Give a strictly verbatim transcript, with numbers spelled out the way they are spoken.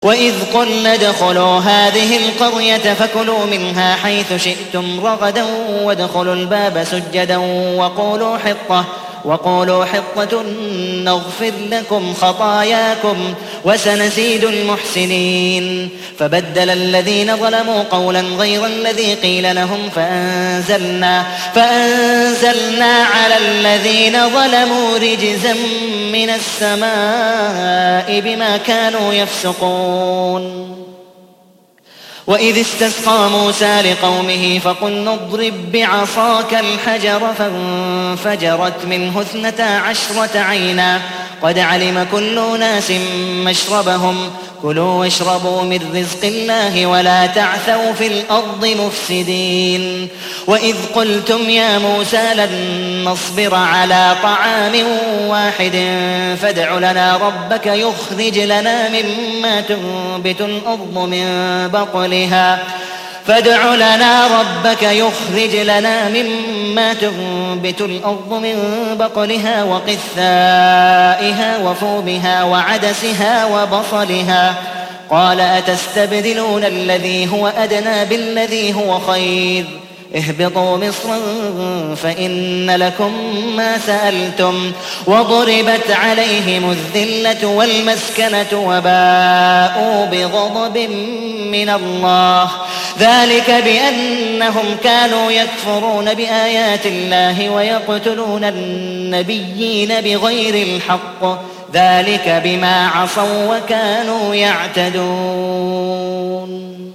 وإذ قلنا ادخلوا هذه القرية فكلوا منها حيث شئتم رغدا وادخلوا الباب سجدا وقولوا حطة وقولوا حطة نغفر لكم خطاياكم وسنزيد المحسنين. فبدل الذين ظلموا قولا غير الذي قيل لهم فأنزلنا, فأنزلنا على الذين ظلموا رجزا من السماء بما كانوا يفسقون. وإذ استسقى موسى لقومه فقلنا اضرب بعصاك الحجر فانفجرت منه اثنتا عشرة عينا قد علم كل أناس مشربهم كلوا واشربوا من رزق الله ولا تعثوا في الأرض مفسدين. وإذ قلتم يا موسى لن نصبر على طعام واحد فادع لنا ربك يخرج لنا مما تنبت الأرض من بقلها فادع لنا ربك يخرج لنا مما تنبت الأرض من بقلها وقثائها وفومها وعدسها وبصلها قال أتستبدلون الذي هو أدنى بالذي هو خير اهبطوا مصرا فإن لكم ما سألتم وضربت عليهم الذلة والمسكنة وباءوا بغضب من الله ذلك بأنهم كانوا يكفرون بآيات الله ويقتلون النبيين بغير الحق ذلك بما عصوا وكانوا يعتدون.